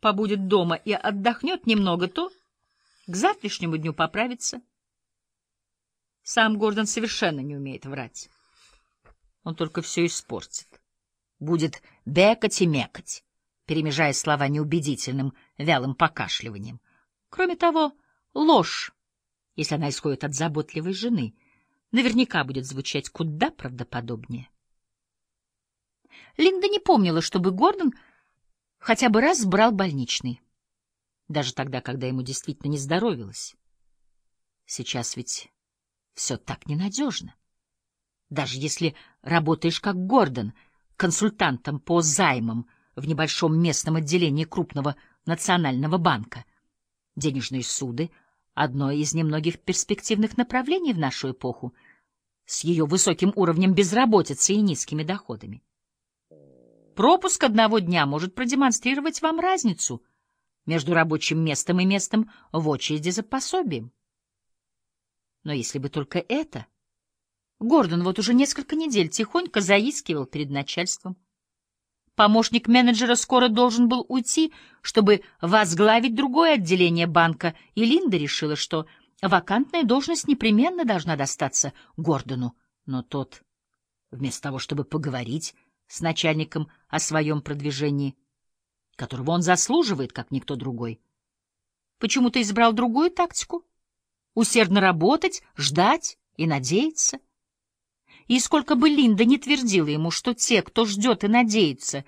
побудет дома и отдохнет немного, то к завтрашнему дню поправится. Сам Гордон совершенно не умеет врать. Он только все испортит. Будет бекать и мекать, перемежая слова неубедительным, вялым покашливанием. Кроме того, ложь, если она исходит от заботливой жены, наверняка будет звучать куда правдоподобнее. Линда не помнила, чтобы Гордон хотя бы раз брал больничный, даже тогда, когда ему действительно не здоровилось. Сейчас ведь все так ненадежно. Даже если работаешь как Гордон, консультантом по займам в небольшом местном отделении крупного национального банка, денежные суды — одно из немногих перспективных направлений в нашу эпоху с ее высоким уровнем безработицы и низкими доходами. Пропуск одного дня может продемонстрировать вам разницу между рабочим местом и местом в очереди за пособием. Но если бы только это... Гордон вот уже несколько недель тихонько заискивал перед начальством. Помощник менеджера скоро должен был уйти, чтобы возглавить другое отделение банка, и Линда решила, что вакантная должность непременно должна достаться Гордону. Но тот, вместо того, чтобы поговорить с начальником о своем продвижении, которого он заслуживает, как никто другой, почему-то избрал другую тактику — усердно работать, ждать и надеяться. И сколько бы Линда ни твердила ему, что те, кто ждет и надеется,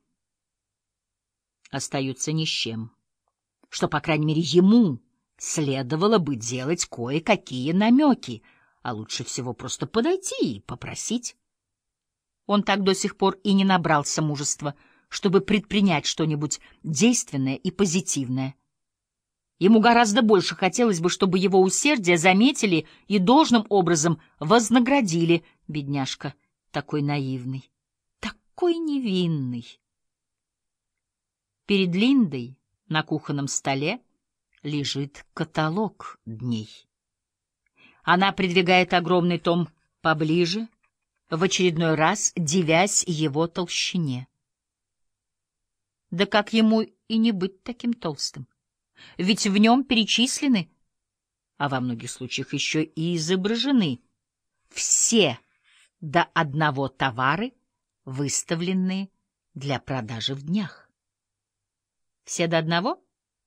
остаются ни с чем, что, по крайней мере, ему следовало бы делать кое-какие намеки, а лучше всего просто подойти и попросить. Он так до сих пор и не набрался мужества, чтобы предпринять что-нибудь действенное и позитивное. Ему гораздо больше хотелось бы, чтобы его усердие заметили и должным образом вознаградили. Бедняжка, такой наивный, такой невинный. Перед Линдой на кухонном столе лежит каталог дней. Она придвигает огромный том поближе, в очередной раз дивясь его толщине. Да как ему и не быть таким толстым? Ведь в нем перечислены, а во многих случаях еще и изображены, все до одного товары, выставленные для продажи в днях. Все до одного?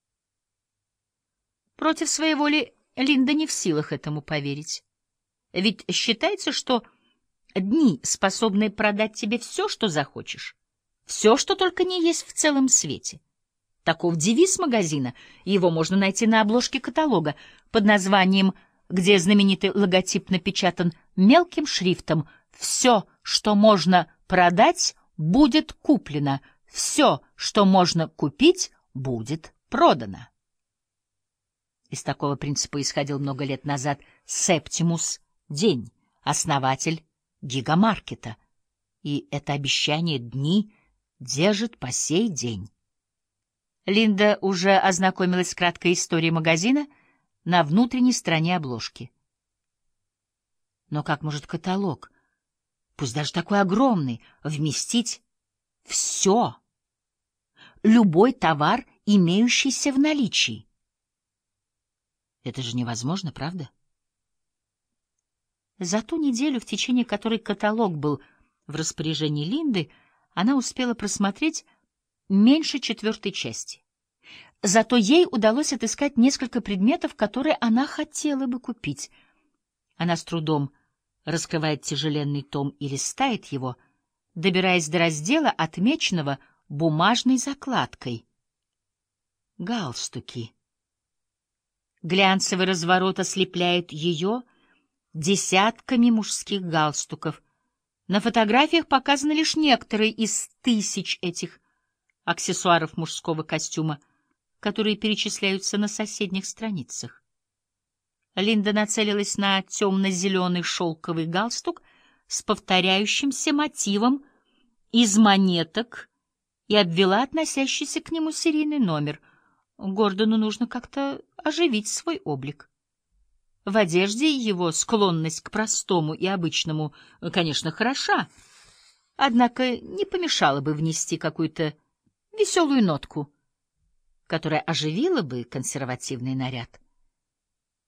Против своей воли Линда не в силах этому поверить. Ведь считается, что дни способны продать тебе все, что захочешь, все, что только не есть в целом свете. Таков девиз магазина, и его можно найти на обложке каталога под названием, где знаменитый логотип напечатан мелким шрифтом: «Все, что можно продать, будет куплено, все, что можно купить, будет продано». Из такого принципа исходил много лет назад Септимус День, основатель гигамаркета, и это обещание дни держит по сей день. Линда уже ознакомилась с краткой историей магазина на внутренней стороне обложки. Но как может каталог, пусть даже такой огромный, вместить все, любой товар, имеющийся в наличии? Это же невозможно, правда? За ту неделю, в течение которой каталог был в распоряжении Линды, она успела просмотреть меньше четвертой части. Зато ей удалось отыскать несколько предметов, которые она хотела бы купить. Она с трудом раскрывает тяжеленный том и листает его, добираясь до раздела, отмеченного бумажной закладкой. Галстуки. Глянцевый разворот ослепляет ее десятками мужских галстуков. На фотографиях показаны лишь некоторые из тысяч этих аксессуаров мужского костюма, которые перечисляются на соседних страницах. Линда нацелилась на темно-зеленый шелковый галстук с повторяющимся мотивом из монеток и обвела относящийся к нему серийный номер. Гордону нужно как-то оживить свой облик. В одежде его склонность к простому и обычному, конечно, хороша, однако не помешало бы внести какую-то веселую нотку. которая оживила бы консервативный наряд.